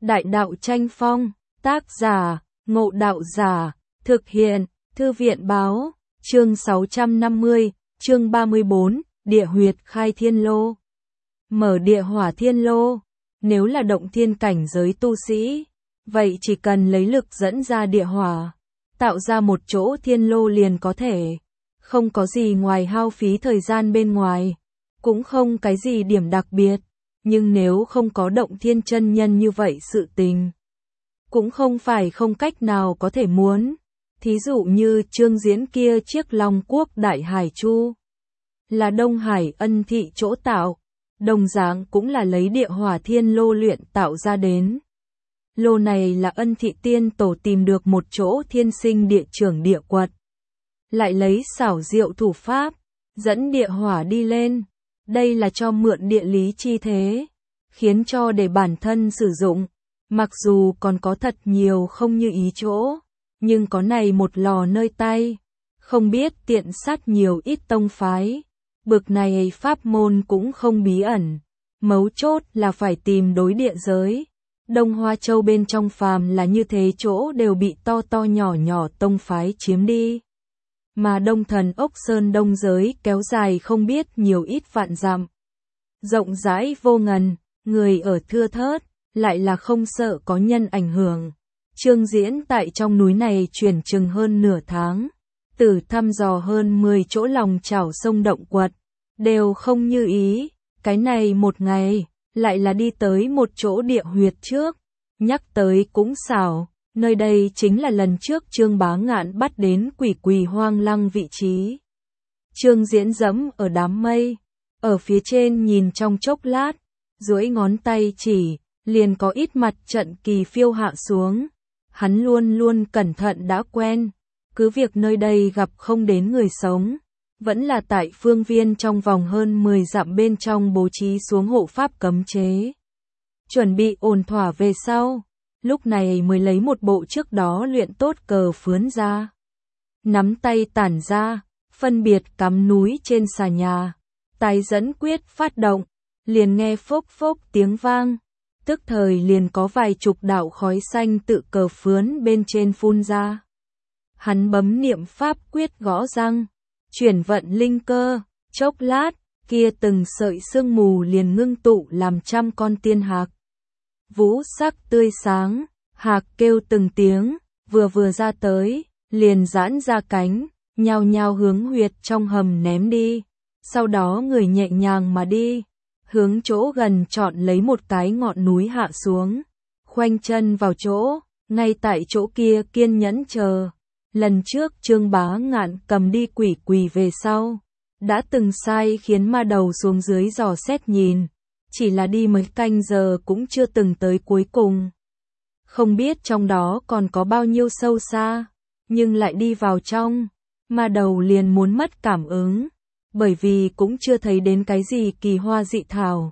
Đại đạo tranh phong, tác giả, Ngộ Đạo Giả, thực hiện, Thư viện báo, chương 650, chương 34, địa huyệt khai thiên lô. Mở địa hỏa thiên lô, nếu là động thiên cảnh giới tu sĩ, vậy chỉ cần lấy lực dẫn ra địa hỏa, tạo ra một chỗ thiên lô liền có thể, không có gì ngoài hao phí thời gian bên ngoài, cũng không cái gì điểm đặc biệt, nhưng nếu không có động thiên chân nhân như vậy sự tình, cũng không phải không cách nào có thể muốn. Thí dụ như Trương Diễn kia chiếc Long Quốc Đại Hải Chu, là Đông Hải Ân Thị chỗ tạo, đồng dạng cũng là lấy địa hỏa thiên lô luyện tạo ra đến. Lô này là Ân Thị tiên tổ tìm được một chỗ thiên sinh địa trưởng địa quật, lại lấy xảo diệu thủ pháp, dẫn địa hỏa đi lên, đây là cho mượn địa lý chi thế, khiến cho để bản thân sử dụng, mặc dù còn có thật nhiều không như ý chỗ, nhưng có này một lò nơi tay, không biết tiện sát nhiều ít tông phái, bực này pháp môn cũng không bí ẩn, mấu chốt là phải tìm đối địa giới. Đông Hoa Châu bên trong phàm là như thế chỗ đều bị to to nhỏ nhỏ tông phái chiếm đi. Mà Đông Thần Ốc Sơn đông giới kéo dài không biết nhiều ít vạn dặm. Rộng rãi vô ngần, người ở thưa thớt, lại là không sợ có nhân ảnh hưởng. Trương Diễn tại trong núi này chuyển chừng hơn nửa tháng, từ thăm dò hơn 10 chỗ lòng chảo sông động quật, đều không như ý, cái này một ngày, lại là đi tới một chỗ địa huyệt trước, nhắc tới cũng xảo, nơi đây chính là lần trước Trương Bá Ngạn bắt đến quỷ hoang lăng vị trí. Trương Diễn dẫm ở đám mây, ở phía trên nhìn trong chốc lát, duỗi ngón tay chỉ, liền có ít mặt trận kỳ phiêu hạ xuống. Hắn luôn luôn cẩn thận đã quen, cứ việc nơi đây gặp không đến người sống, vẫn là tại phương viên trong vòng hơn 10 dặm bên trong bố trí xuống hộ pháp cấm chế. Chuẩn bị ổn thỏa về sau, lúc này mới lấy một bộ trước đó luyện tốt cờ phướn ra. Nắm tay tản ra, phân biệt cắm núi trên xà nhà, tái dẫn quyết phát động, liền nghe phốc phốc tiếng vang. Tức thời liền có vài chục đạo khói xanh tự cờ phướn bên trên phun ra. Hắn bấm niệm pháp quyết gõ răng, chuyển vận linh cơ, chốc lát, kia từng sợi sương mù liền ngưng tụ làm trăm con tiên hạc. Vũ sắc tươi sáng, hạc kêu từng tiếng, vừa ra tới, liền giãn ra cánh, nhao nhao hướng huyệt trong hầm ném đi, sau đó người nhẹ nhàng mà đi. Hướng chỗ gần chọn lấy một cái ngọn núi hạ xuống, khoanh chân vào chỗ, ngay tại chỗ kia kiên nhẫn chờ. Lần trước Trương Bá Ngạn cầm đi quỷ về sau, đã từng sai khiến ma đầu xuống dưới dò xét nhìn, chỉ là đi mấy canh giờ cũng chưa từng tới cuối cùng. Không biết trong đó còn có bao nhiêu sâu xa, nhưng lại đi vào trong, ma đầu liền muốn mất cảm ứng. Bởi vì cũng chưa thấy đến cái gì kỳ hoa dị thảo.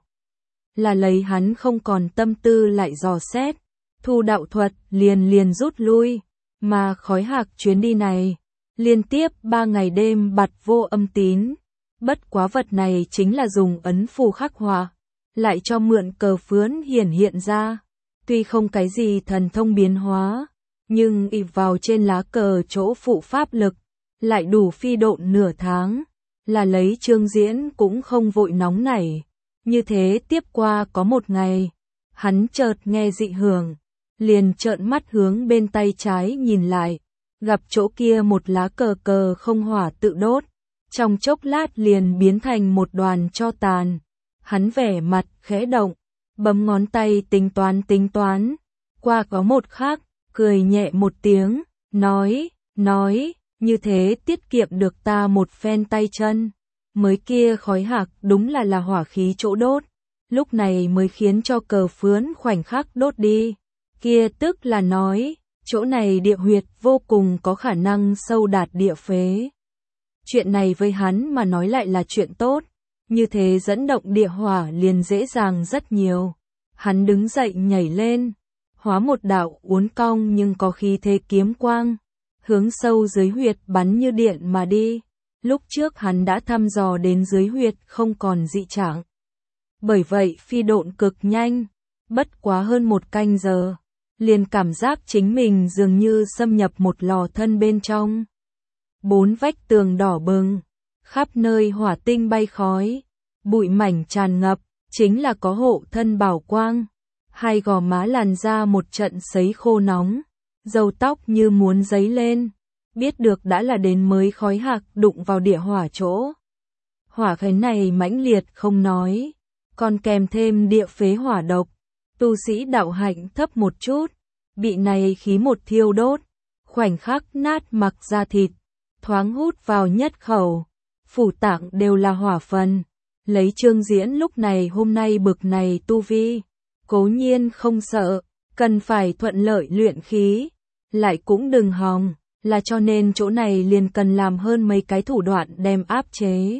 Là lấy hắn không còn tâm tư lại dò xét, thu đạo thuật liền rút lui, mà khói hạc chuyến đi này, liên tiếp 3 ngày đêm bặt vô âm tín. Bất quá vật này chính là dùng ấn phù khắc họa, lại cho mượn cờ phướn hiện ra. Tuy không cái gì thần thông biến hóa, nhưng ịp vào trên lá cờ chỗ phụ pháp lực, lại đủ phi độn nửa tháng. Là lấy Trương Diễn cũng không vội nóng nảy. Như thế tiếp qua có một ngày, hắn chợt nghe dị hưởng, liền trợn mắt hướng bên tay trái nhìn lại, gặp chỗ kia một lá cờ không hỏa tự đốt, trong chốc lát liền biến thành một đoàn tro tàn. Hắn vẻ mặt khẽ động, bấm ngón tay tính toán, qua có một khắc, cười nhẹ một tiếng, nói, như thế tiết kiệm được ta một phen tay chân. Mới kia khói hạc đúng là hỏa khí chỗ đốt, lúc này mới khiến cho cờ phướn khoảnh khắc đốt đi. Kia tức là nói, chỗ này địa huyệt vô cùng có khả năng sâu đạt địa phế. Chuyện này với hắn mà nói lại là chuyện tốt, như thế dẫn động địa hỏa liền dễ dàng rất nhiều. Hắn đứng dậy nhảy lên, hóa một đạo uốn cong nhưng có khí thế kiếm quang, hướng sâu dưới huyệt bắn như điện mà đi. Lúc trước hắn đã thăm dò đến dưới huyệt không còn dị trạng. Bởi vậy phi độn cực nhanh, bất quá hơn 1 canh giờ, liền cảm giác chính mình dường như xâm nhập một lò thân bên trong. 4 vách tường đỏ bừng, khắp nơi hỏa tinh bay khói, bụi mảnh tràn ngập, chính là có hộ thân bảo quang. Hai gò má làn da một trận sấy khô nóng, râu tóc như muốn giấy lên, biết được đã là đến mới khói hạc đụng vào địa hỏa chỗ. Hỏa khí này mãnh liệt không nói, còn kèm thêm địa phế hỏa độc, tu sĩ đạo hạnh thấp một chút, bị này khí một thiêu đốt, khoảnh khắc nát mặc da thịt, thoáng hút vào nhất khẩu, phủ tạng đều là hỏa phần. Lấy Trương Diễn lúc này hôm nay bực này tu vi, cố nhiên không sợ, cần phải thuận lợi luyện khí, lại cũng đừng hòng, là cho nên chỗ này liền cần làm hơn mấy cái thủ đoạn đem áp chế.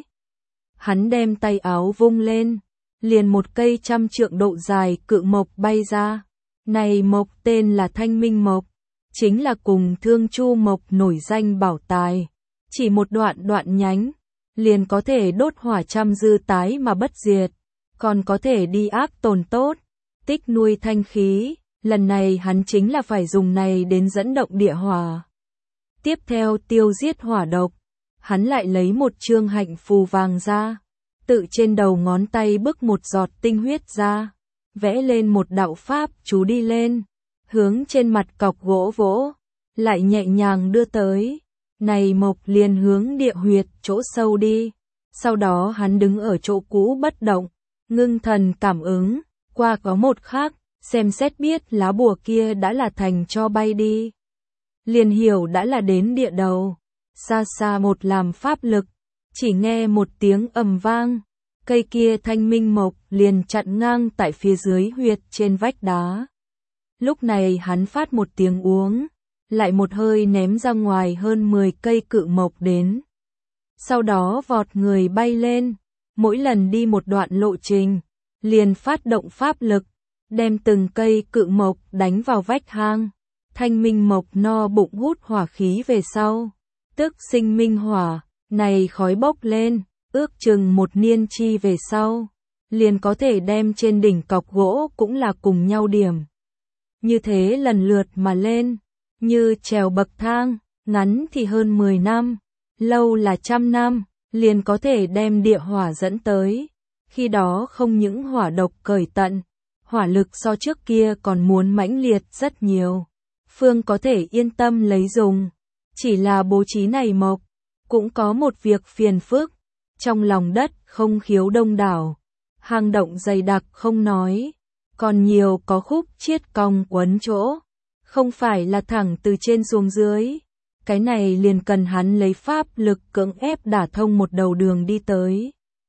Hắn đem tay áo vung lên, liền một cây 100 trượng độ dài cự mộc bay ra. Này mộc tên là Thanh Minh Mộc, chính là cùng Thương Chu Mộc nổi danh bảo tài. Chỉ một đoạn nhánh, liền có thể đốt hỏa trăm dư tái mà bất diệt, còn có thể đi ác tồn tốt, tích nuôi thanh khí. Lần này hắn chính là phải dùng này đến dẫn động địa hỏa. Tiếp theo tiêu diệt hỏa độc, hắn lại lấy một chương hạnh phù vàng ra, tự trên đầu ngón tay bức một giọt tinh huyết ra, vẽ lên một đạo pháp chú đi lên, hướng trên mặt cọc gỗ vỗ, lại nhẹ nhàng đưa tới. Này mộc liền hướng địa huyệt chỗ sâu đi, sau đó hắn đứng ở chỗ cũ bất động, ngưng thần cảm ứng, qua có một khắc, xem xét biết lá bùa kia đã là thành cho bay đi. Liền hiểu đã là đến địa đầu, xa xa một làm pháp lực, chỉ nghe một tiếng ầm vang, cây kia Thanh Minh Mộc liền chặn ngang tại phía dưới huyệt trên vách đá. Lúc này hắn phát một tiếng uống, lại một hơi ném ra ngoài hơn 10 cây cự mộc đến. Sau đó vọt người bay lên, mỗi lần đi một đoạn lộ trình, liền phát động pháp lực, đem từng cây cự mộc đánh vào vách hang. Thanh Minh Mộc no bụng hút hỏa khí về sau, tức sinh minh hỏa, này khói bốc lên, ước chừng một niên chi về sau, liền có thể đem trên đỉnh cọc gỗ cũng là cùng nhau điểm. Như thế lần lượt mà lên, như trèo bậc thang, ngắn thì hơn 10 năm, lâu là 100 năm, liền có thể đem địa hỏa dẫn tới. Khi đó không những hỏa độc cởi tận, hỏa lực so trước kia còn muốn mãnh liệt rất nhiều. Phương có thể yên tâm lấy dùng, chỉ là bố trí này mộc, cũng có một việc phiền phức, trong lòng đất không khiếu đông đảo, hang động dày đặc không nói, còn nhiều có khúc chiết cong quấn chỗ, không phải là thẳng từ trên xuống dưới, cái này liền cần hắn lấy pháp lực cưỡng ép đả thông một đầu đường đi tới.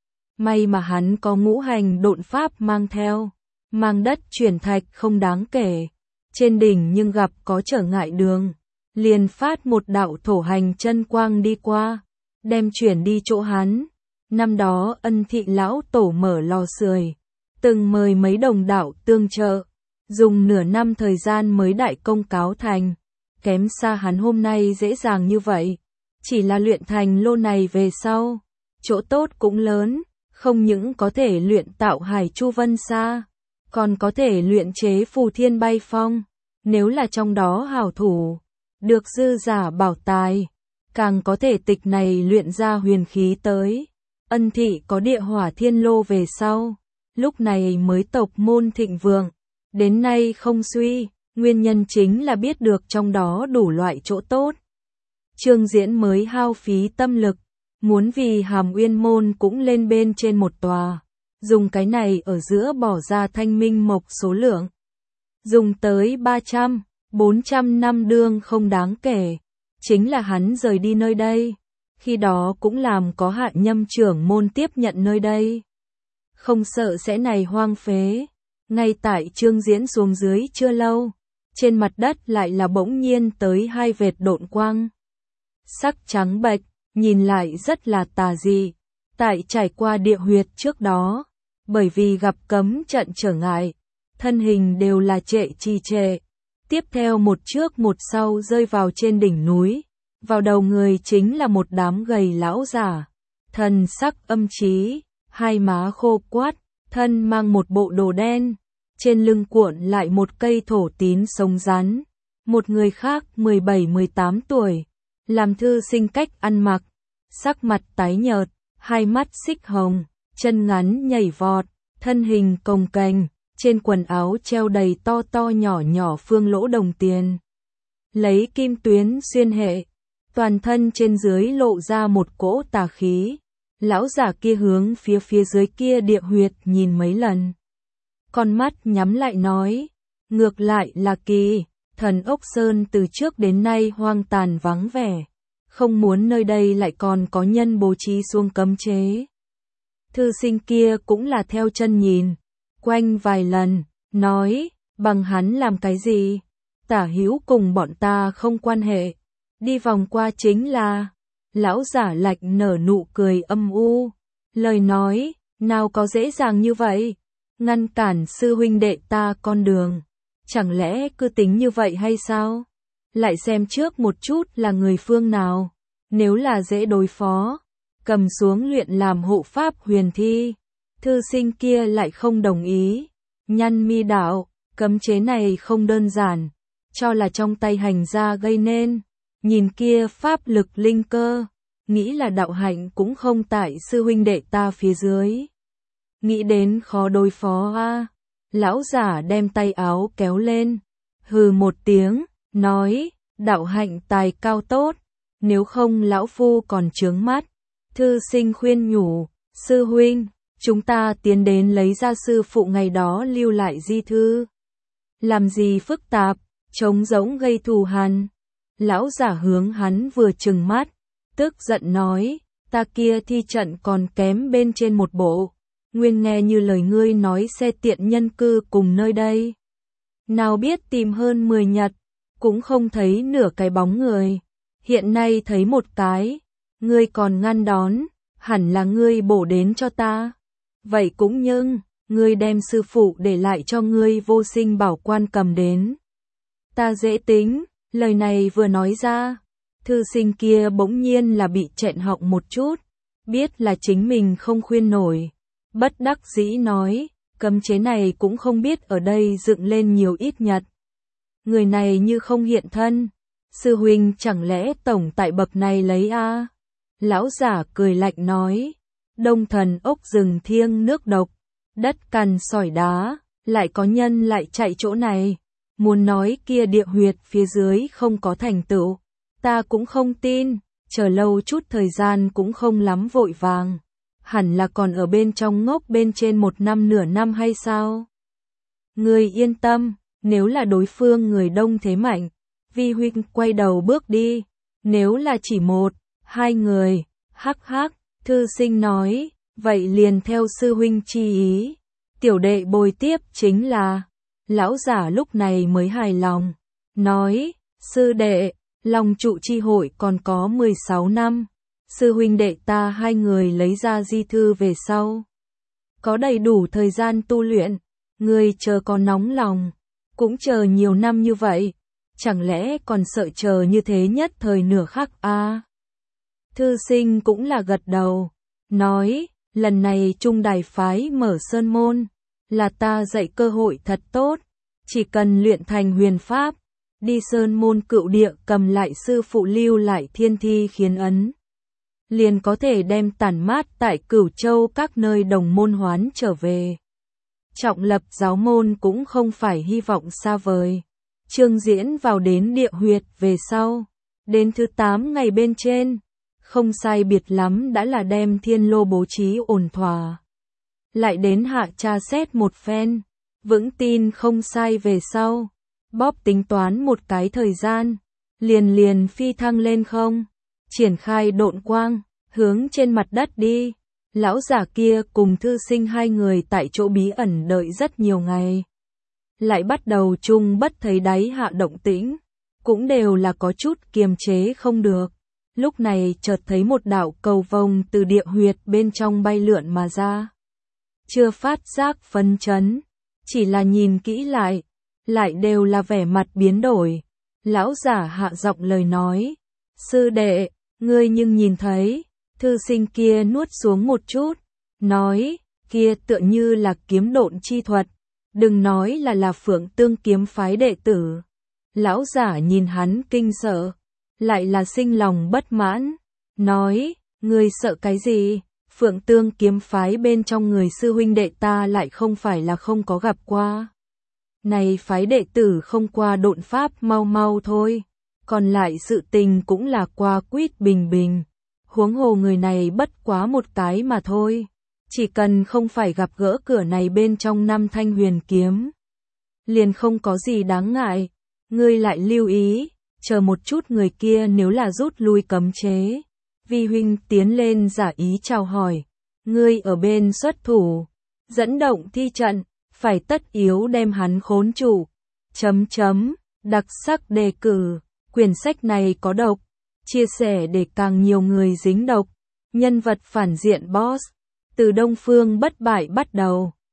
May mà hắn có ngũ hành độn pháp mang theo, mang đất chuyển thạch không đáng kể. Trên đỉnh nhưng gặp có trở ngại đường, liền phát một đạo thổ hành chân quang đi qua, đem chuyển đi chỗ hắn. Năm đó Ân Thị lão tổ mở lò sưởi, từng mời mấy đồng đạo tương trợ, dùng nửa năm thời gian mới đại công cáo thành, kém xa hắn hôm nay dễ dàng như vậy. Chỉ là luyện thành lô này về sau, chỗ tốt cũng lớn, không những có thể luyện tạo Hải Chu Vân Sa, còn có thể luyện chế phù thiên bay phong, nếu là trong đó hảo thủ, được dư giả bảo tài, càng có thể tịch này luyện ra huyền khí tới. Ân Thị có địa hỏa thiên lô về sau, lúc này mới tộc môn thịnh vượng, đến nay không suy, nguyên nhân chính là biết được trong đó đủ loại chỗ tốt. Trương Diễn mới hao phí tâm lực, muốn vì Hàm Uyên môn cũng lên bên trên một tòa, dùng cái này ở giữa bỏ ra Thanh Minh Mộc số lượng. Dùng tới 300, 400 năm đương không đáng kể, chính là hắn rời đi nơi đây, khi đó cũng làm có Hạ Nhâm trưởng môn tiếp nhận nơi đây. Không sợ sẽ này hoang phế, ngay tại Trương Diễn xuống dưới chưa lâu, trên mặt đất lại là bỗng nhiên tới 2 vệt độn quang. Sắc trắng bệch, nhìn lại rất là tà dị, tại trải qua địa huyệt trước đó, bởi vì gặp cấm trận trở ngại, thân hình đều là trệ trì trệ, tiếp theo một trước một sau rơi vào trên đỉnh núi, vào đầu người chính là một đám gầy lão giả, thần sắc âm trí, hai má khô quắt, thân mang một bộ đồ đen, trên lưng cuộn lại một cây thổ tín sống rắn. Một người khác 17-18 tuổi, làm thư sinh cách ăn mặc, sắc mặt tái nhợt, hai mắt xích hồng, chân ngắn nhảy vọt, thân hình cồng kềnh, trên quần áo treo đầy to to nhỏ nhỏ phương lỗ đồng tiền. Lấy kim tuyến xuyên hệ, toàn thân trên dưới lộ ra một cỗ tà khí. Lão giả kia hướng phía dưới kia địa huyệt nhìn mấy lần. Con mắt nhắm lại nói, ngược lại là kỳ, Thần Ốc Sơn từ trước đến nay hoang tàn vắng vẻ, không muốn nơi đây lại còn có nhân bố trí xuống cấm chế. Thư sinh kia cũng là theo chân nhìn, quanh vài lần, nói, bằng hắn làm cái gì? Tả hữu cùng bọn ta không quan hệ, đi vòng qua chính là. Lão giả lạnh nở nụ cười âm u, lời nói, nào có dễ dàng như vậy, ngăn cản sư huynh đệ ta con đường, chẳng lẽ cứ tính như vậy hay sao? Lại xem trước một chút là người phương nào, nếu là dễ đối phó, cầm xuống luyện làm hộ pháp huyền thi. Thư sinh kia lại không đồng ý, nhăn mi đạo, cấm chế này không đơn giản, cho là trong tay hành gia gây nên, nhìn kia pháp lực linh cơ, nghĩ là đạo hạnh cũng không tại sư huynh đệ ta phía dưới. Nghĩ đến khó đối phó a. Lão giả đem tay áo kéo lên, hừ một tiếng, nói, đạo hạnh tài cao tốt, nếu không lão phu còn chướng mắt. Thư sinh khuyên nhủ, sư huynh, chúng ta tiến đến lấy ra sư phụ ngày đó lưu lại di thư. Làm gì phức tạp, trống rỗng gây thù hằn. Lão giả hướng hắn vừa trừng mắt, tức giận nói, ta kia thi trận còn kém bên trên một bộ, nguyên nghe như lời ngươi nói xe tiện nhân cư cùng nơi đây. Nào biết tìm hơn 10 nhật, cũng không thấy nửa cái bóng người, hiện nay thấy một cái, ngươi còn ngăn đón, hẳn là ngươi bổ đến cho ta. Vậy cũng nhưng, ngươi đem sư phụ để lại cho ngươi vô sinh bảo quan cầm đến. Ta dễ tính, lời này vừa nói ra, thư sinh kia bỗng nhiên là bị chẹn họng một chút, biết là chính mình không khuyên nổi. Bất đắc dĩ nói, cấm chế này cũng không biết ở đây dựng lên nhiều ít nhật. Người này như không hiện thân, sư huynh chẳng lẽ tổng tại bậc này lấy a? Lão giả cười lạnh nói, Đông Thần ốc rừng thiêng nước độc, đất cằn sỏi đá, lại có nhân lại chạy chỗ này, muốn nói kia địa huyệt phía dưới không có thành tựu, ta cũng không tin, chờ lâu chút thời gian cũng không lắm vội vàng, hẳn là còn ở bên trong ngốc bên trên 1 năm nửa năm hay sao? Người yên tâm, nếu là đối phương người đông thế mạnh, vi huynh quay đầu bước đi, nếu là chỉ 1-2 người, hắc hắc, thư sinh nói, vậy liền theo sư huynh chi ý, tiểu đệ bồi tiếp chính là. Lão giả lúc này mới hài lòng, nói, sư đệ, lòng trụ chi hội còn có 16 năm, sư huynh đệ ta 2 người lấy ra di thư về sau. Có đầy đủ thời gian tu luyện, người chờ có nóng lòng, cũng chờ nhiều năm như vậy, chẳng lẽ còn sợ chờ như thế nhất thời nửa khắc a? Thư sinh cũng là gật đầu, nói, lần này Trung Đài phái mở sơn môn, là ta dạy cơ hội thật tốt, chỉ cần luyện thành huyền pháp, đi sơn môn cựu địa cầm lại sư phụ lưu lại thiên thi khiến ấn, liền có thể đem tản mát tại Cửu Châu các nơi đồng môn hoán trở về. Trọng lập giáo môn cũng không phải hy vọng xa vời. Trương Diễn vào đến địa huyệt về sau, đến thứ 8 ngày bên trên, không sai biệt lắm đã là đem thiên lô bố trí ổn thỏa. Lại đến hạ tra xét một phen, vững tin không sai về sau, bóp tính toán một cái thời gian, liền phi thăng lên không, triển khai độn quang, hướng trên mặt đất đi. Lão giả kia cùng thư sinh 2 người tại chỗ bí ẩn đợi rất nhiều ngày. Lại bắt đầu chung bất thấy đáy hạ động tĩnh, cũng đều là có chút kiềm chế không được. Lúc này chợt thấy một đạo cầu vồng từ địa huyệt bên trong bay lượn mà ra. Chưa phát giác phấn chấn, chỉ là nhìn kỹ lại đều là vẻ mặt biến đổi. Lão giả hạ giọng lời nói, sư đệ, ngươi nhưng nhìn thấy. Thư sinh kia nuốt xuống một chút, nói, kia tựa như là kiếm độn chi thuật, Đừng nói là Phượng Tương kiếm phái đệ tử. Lão giả nhìn hắn kinh sợ, lại là sinh lòng bất mãn, nói, ngươi sợ cái gì? Phượng Tương kiếm phái bên trong người sư huynh đệ ta lại không phải là không có gặp qua. Này phái đệ tử không qua độn pháp mau mau thôi, còn lại sự tình cũng là qua quýt bình bình. Huống hồ người này bất quá một cái mà thôi, chỉ cần không phải gặp gỡ cửa này bên trong 5 thanh huyền kiếm, liền không có gì đáng ngại. Ngươi lại lưu ý, chờ một chút người kia nếu là rút lui cấm chế. Vi huynh tiến lên giả ý chào hỏi, ngươi ở bên xuất thủ, dẫn động thi trận, phải tất yếu đem hắn khốn trụ. Đặc sắc đề cử, quyển sách này có độc, chia sẻ để càng nhiều người dính độc. Nhân vật phản diện boss, từ Đông Phương bất bại bắt đầu.